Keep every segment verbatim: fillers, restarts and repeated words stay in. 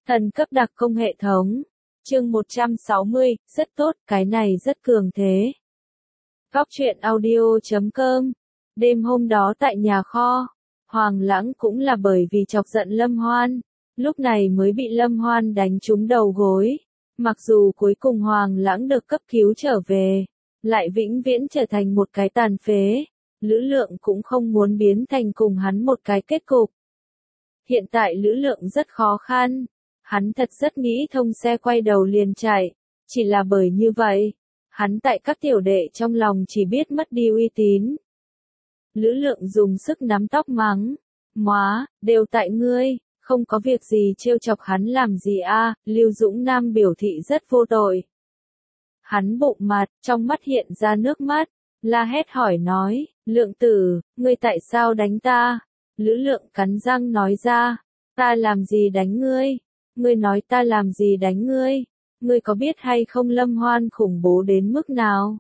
Thần cấp đặc công hệ thống. Chương một trăm sáu mươi, rất tốt, cái này rất cường thế. Góc truyện audio chấm com. Đêm hôm đó tại nhà kho, Hoàng Lãng cũng là bởi vì chọc giận Lâm Hoan, lúc này mới bị Lâm Hoan đánh trúng đầu gối. Mặc dù cuối cùng Hoàng Lãng được cấp cứu trở về, lại vĩnh viễn trở thành một cái tàn phế, Lữ Lượng cũng không muốn biến thành cùng hắn một cái kết cục. Hiện tại Lữ Lượng rất khó khăn, hắn thật rất nghĩ thông xe quay đầu liền chạy, chỉ là bởi như vậy, hắn tại các tiểu đệ trong lòng chỉ biết mất đi uy tín. Lữ Lượng dùng sức nắm tóc mắng, "Móa, đều tại ngươi, không có việc gì trêu chọc hắn làm gì a?" Lưu Dũng Nam biểu thị rất vô tội. Hắn bụng mặt, trong mắt hiện ra nước mắt, la hét hỏi nói, "Lượng tử, ngươi tại sao đánh ta?" Lữ Lượng cắn răng nói ra, "Ta làm gì đánh ngươi? Ngươi nói ta làm gì đánh ngươi? Ngươi có biết hay không Lâm Hoan khủng bố đến mức nào?"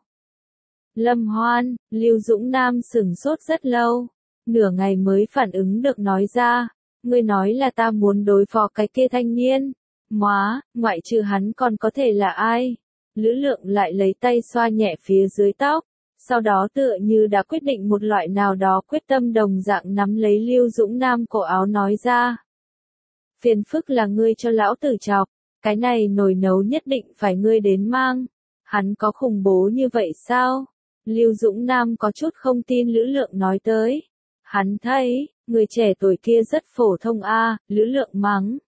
Lâm Hoan, Lưu Dũng Nam sửng sốt rất lâu, nửa ngày mới phản ứng được nói ra, "Ngươi nói là ta muốn đối phó cái kia thanh niên? Móa, ngoại trừ hắn còn có thể là ai?" Lữ Lượng lại lấy tay xoa nhẹ phía dưới tóc, sau đó tựa như đã quyết định một loại nào đó quyết tâm đồng dạng nắm lấy Lưu Dũng Nam cổ áo nói ra. "Phiền phức là ngươi cho lão tử chọc, cái này nồi nấu nhất định phải ngươi đến mang. Hắn có khủng bố như vậy sao?" Lưu Dũng Nam có chút không tin Lữ Lượng nói tới. Hắn thấy, người trẻ tuổi kia rất phổ thông a. Lữ Lượng mắng.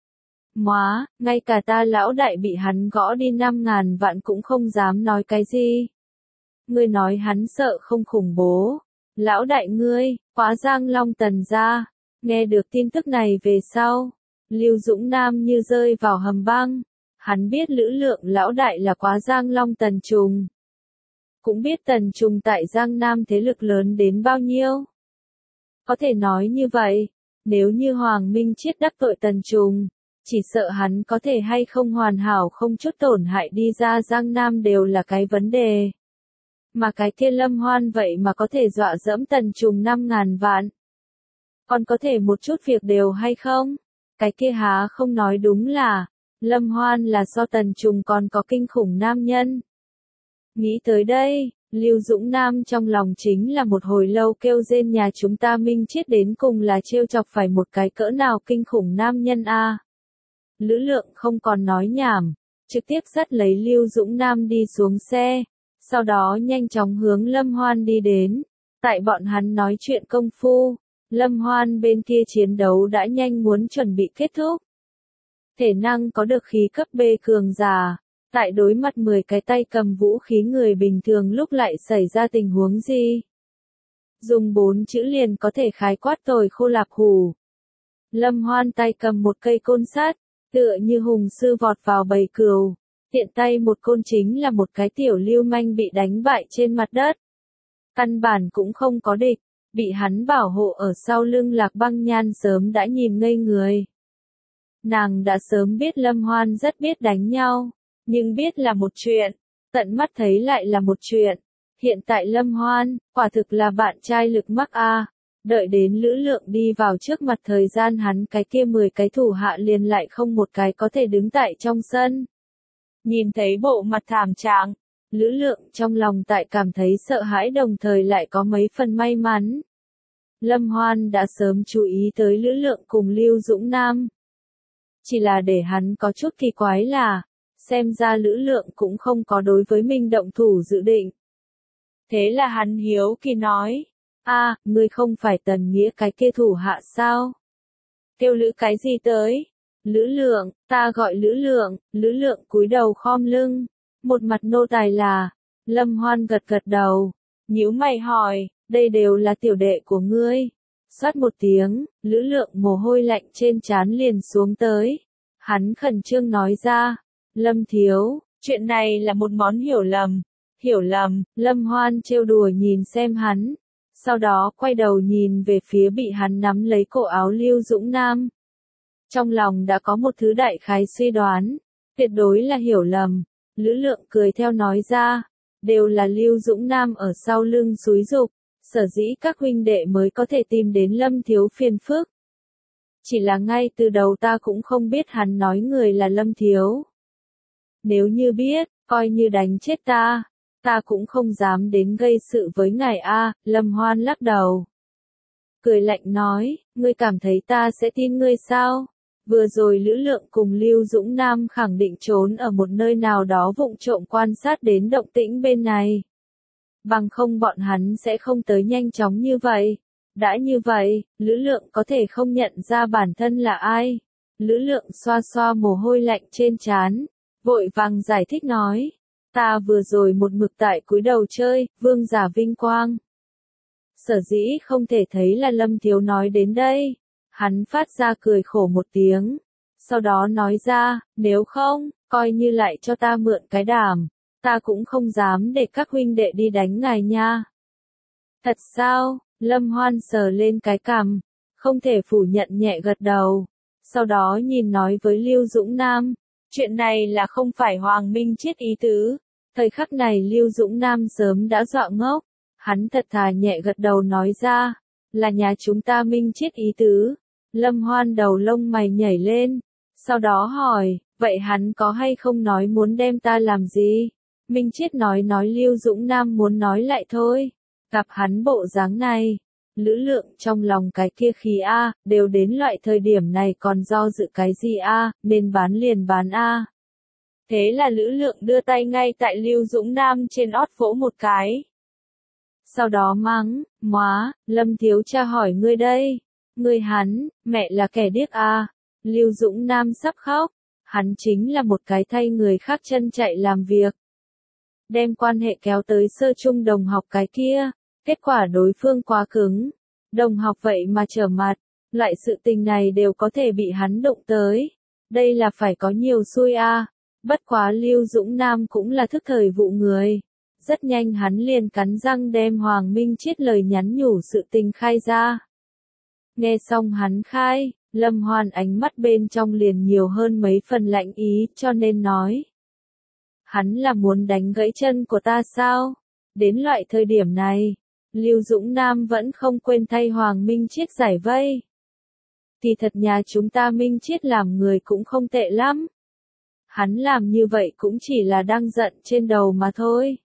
"Móa, ngay cả ta lão đại bị hắn gõ đi năm ngàn vạn cũng không dám nói cái gì. Ngươi nói hắn sợ không khủng bố. Lão đại ngươi, quá Giang Long Tần gia." Nghe được tin tức này về sau, Lưu Dũng Nam như rơi vào hầm băng. Hắn biết Lữ Lượng lão đại là quá Giang Long Tần Trùng. Cũng biết Tần Trùng tại Giang Nam thế lực lớn đến bao nhiêu. Có thể nói như vậy, nếu như Hoàng Minh Chiết đắc tội Tần Trùng, chỉ sợ hắn có thể hay không hoàn hảo không chút tổn hại đi ra Giang Nam đều là cái vấn đề. Mà cái kia Lâm Hoan vậy mà có thể dọa dẫm Tần Trùng năm ngàn vạn. Còn có thể một chút việc đều hay không? Cái kia há không nói đúng là, Lâm Hoan là do Tần Trùng còn có kinh khủng nam nhân. Nghĩ tới đây, Lưu Dũng Nam trong lòng chính là một hồi lâu kêu rên nhà chúng ta Minh Chiết đến cùng là trêu chọc phải một cái cỡ nào kinh khủng nam nhân a. Lữ Lượng không còn nói nhảm, trực tiếp dắt lấy Lưu Dũng Nam đi xuống xe, sau đó nhanh chóng hướng Lâm Hoan đi đến. Tại bọn hắn nói chuyện công phu, Lâm Hoan bên kia chiến đấu đã nhanh muốn chuẩn bị kết thúc. Thể năng có được khí cấp B cường giả, tại đối mặt mười cái tay cầm vũ khí người bình thường lúc lại xảy ra tình huống gì? Dùng bốn chữ liền có thể khái quát tồi khô lạp hủ. Lâm Hoan tay cầm một cây côn sắt, tựa như hùng sư vọt vào bầy cừu, tiện tay một côn chính là một cái tiểu lưu manh bị đánh bại trên mặt đất. Căn bản cũng không có địch, bị hắn bảo hộ ở sau lưng Lạc Băng Nhan sớm đã nhìn ngây người. Nàng đã sớm biết Lâm Hoan rất biết đánh nhau, nhưng biết là một chuyện, tận mắt thấy lại là một chuyện. Hiện tại Lâm Hoan, quả thực là bạn trai lực mắc a. Đợi đến Lữ Lượng đi vào trước mặt thời gian hắn cái kia mười cái thủ hạ liền lại không một cái có thể đứng tại trong sân. Nhìn thấy bộ mặt thảm trạng, Lữ Lượng trong lòng tại cảm thấy sợ hãi đồng thời lại có mấy phần may mắn. Lâm Hoan đã sớm chú ý tới Lữ Lượng cùng Lưu Dũng Nam. Chỉ là để hắn có chút kỳ quái là, xem ra Lữ Lượng cũng không có đối với mình động thủ dự định. Thế là hắn hiếu kỳ nói, "A, ngươi không phải Tần Nghĩa cái kia thủ hạ sao? Kêu Lữ cái gì tới?" "Lữ Lượng, ta gọi Lữ Lượng." Lữ Lượng cúi đầu khom lưng, một mặt nô tài là. Lâm Hoan gật gật đầu, nhíu mày hỏi, "Đây đều là tiểu đệ của ngươi?" Xoát một tiếng, Lữ Lượng mồ hôi lạnh trên trán liền xuống tới. Hắn khẩn trương nói ra, "Lâm thiếu, chuyện này là một món hiểu lầm." "Hiểu lầm?" Lâm Hoan trêu đùa nhìn xem hắn, sau đó quay đầu nhìn về phía bị hắn nắm lấy cổ áo Lưu Dũng Nam. Trong lòng đã có một thứ đại khái suy đoán, tuyệt đối là hiểu lầm. Lữ Lượng cười theo nói ra, "Đều là Lưu Dũng Nam ở sau lưng xúi giục, sở dĩ các huynh đệ mới có thể tìm đến Lâm thiếu phiền phức." Chỉ là ngay từ đầu ta cũng không biết hắn nói người là Lâm Thiếu. Nếu như biết, coi như đánh chết ta, ta cũng không dám đến gây sự với ngài a. Lâm Hoan lắc đầu. Cười lạnh nói, ngươi cảm thấy ta sẽ tin ngươi sao? Vừa rồi Lữ Lượng cùng Lưu Dũng Nam khẳng định trốn ở một nơi nào đó vụng trộm quan sát đến động tĩnh bên này. Bằng không bọn hắn sẽ không tới nhanh chóng như vậy. Đã như vậy, Lữ Lượng có thể không nhận ra bản thân là ai. Lữ Lượng xoa xoa mồ hôi lạnh trên trán, vội vàng giải thích nói. Ta vừa rồi một mực tại cúi đầu chơi, vương giả vinh quang. Sở dĩ không thể thấy là Lâm Thiếu nói đến đây. Hắn phát ra cười khổ một tiếng. Sau đó nói ra, nếu không, coi như lại cho ta mượn cái đàm. Ta cũng không dám để các huynh đệ đi đánh ngài nha. Thật sao? Lâm Hoan sờ lên cái cằm, không thể phủ nhận nhẹ gật đầu. Sau đó nhìn nói với Lưu Dũng Nam, chuyện này là không phải Hoàng Minh Chiết ý tứ. Thời khắc này Lưu Dũng Nam sớm đã dọa ngốc. Hắn thật thà nhẹ gật đầu nói ra, là nhà chúng ta Minh Chiết ý tứ. Lâm Hoan đầu lông mày nhảy lên, sau đó hỏi, vậy hắn có hay không nói muốn đem ta làm gì? Minh Chiết nói nói Lưu Dũng Nam muốn nói lại thôi. Gặp hắn bộ dáng này, Lữ Lượng trong lòng cái kia khí a, đều đến loại thời điểm này còn do dự cái gì a, nên bán liền bán a. Thế là Lữ Lượng đưa tay ngay tại Lưu Dũng Nam trên ót vỗ một cái. Sau đó mắng, móa, Lâm Thiếu cha hỏi ngươi đây. Ngươi hắn, mẹ là kẻ điếc a. Lưu Dũng Nam sắp khóc. Hắn chính là một cái thay người khác chân chạy làm việc. Đem quan hệ kéo tới sơ trung đồng học cái kia. Kết quả đối phương quá cứng. Đồng học vậy mà trở mặt. Loại sự tình này đều có thể bị hắn đụng tới. Đây là phải có nhiều xui a. Bất quá Lưu Dũng Nam cũng là thức thời vụ người. Rất nhanh hắn liền cắn răng đem Hoàng Minh Chiết lời nhắn nhủ sự tình khai ra. Nghe xong hắn khai, Lâm Hoan ánh mắt bên trong liền nhiều hơn mấy phần lạnh ý cho nên nói. Hắn là muốn đánh gãy chân của ta sao? Đến loại thời điểm này, Lưu Dũng Nam vẫn không quên thay Hoàng Minh Chiết giải vây. Thì thật nhà chúng ta Minh Chiết làm người cũng không tệ lắm. Hắn làm như vậy cũng chỉ là đang giận trên đầu mà thôi.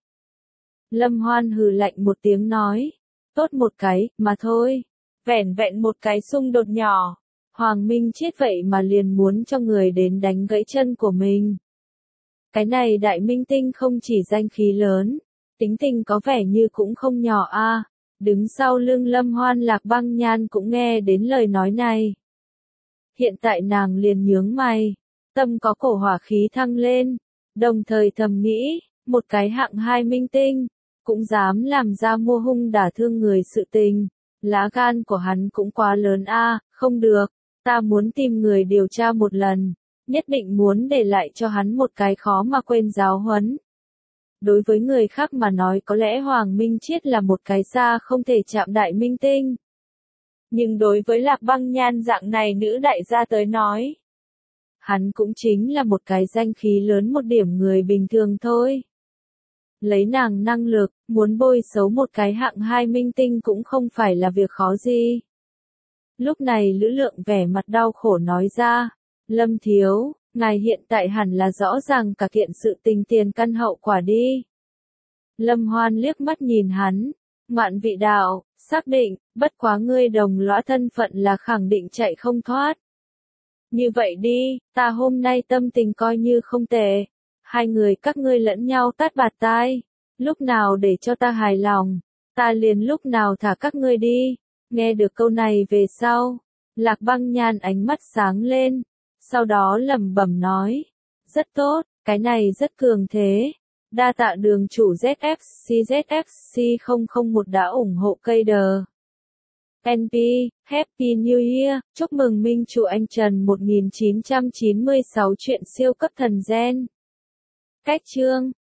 Lâm Hoan hừ lạnh một tiếng nói. Tốt một cái, mà thôi. Vẻn vẹn một cái xung đột nhỏ. Hoàng Minh Chiết vậy mà liền muốn cho người đến đánh gãy chân của mình. Cái này đại minh tinh không chỉ danh khí lớn. Tính tình có vẻ như cũng không nhỏ a. Đứng sau lưng Lâm Hoan Lạc Băng Nhan cũng nghe đến lời nói này. Hiện tại nàng liền nhướng mày. Tâm có cổ hỏa khí thăng lên. Đồng thời thầm nghĩ, một cái hạng hai minh tinh. Cũng dám làm ra mua hung đả thương người sự tình. Lá gan của hắn cũng quá lớn a, không được. Ta muốn tìm người điều tra một lần. Nhất định muốn để lại cho hắn một cái khó mà quên giáo huấn. Đối với người khác mà nói có lẽ Hoàng Minh Chiết là một cái xa không thể chạm đại minh tinh. Nhưng đối với Lạc Băng Nhan dạng này nữ đại gia tới nói. Hắn cũng chính là một cái danh khí lớn một điểm người bình thường thôi. Lấy nàng năng lực, muốn bôi xấu một cái hạng hai minh tinh cũng không phải là việc khó gì. Lúc này Lữ Lượng vẻ mặt đau khổ nói ra, Lâm Thiếu, ngài hiện tại hẳn là rõ ràng cả kiện sự tình tiền căn hậu quả đi. Lâm Hoan liếc mắt nhìn hắn, ngoạn vị đạo, xác định, bất quá ngươi đồng lõa thân phận là khẳng định chạy không thoát. Như vậy đi, ta hôm nay tâm tình coi như không tệ. Hai người các ngươi lẫn nhau tát bạt tai. Lúc nào để cho ta hài lòng, ta liền lúc nào thả các ngươi đi. Nghe được câu này về sau, Lạc Băng Nhan ánh mắt sáng lên. Sau đó lẩm bẩm nói. Rất tốt, cái này rất cường thế. Đa tạ đường chủ Z F C Z F C không không một đã ủng hộ cây đờ. en pê, Happy New Year, chúc mừng Minh chủ anh Trần một nghìn chín trăm chín mươi sáu chuyện siêu cấp thần gen. Cách chương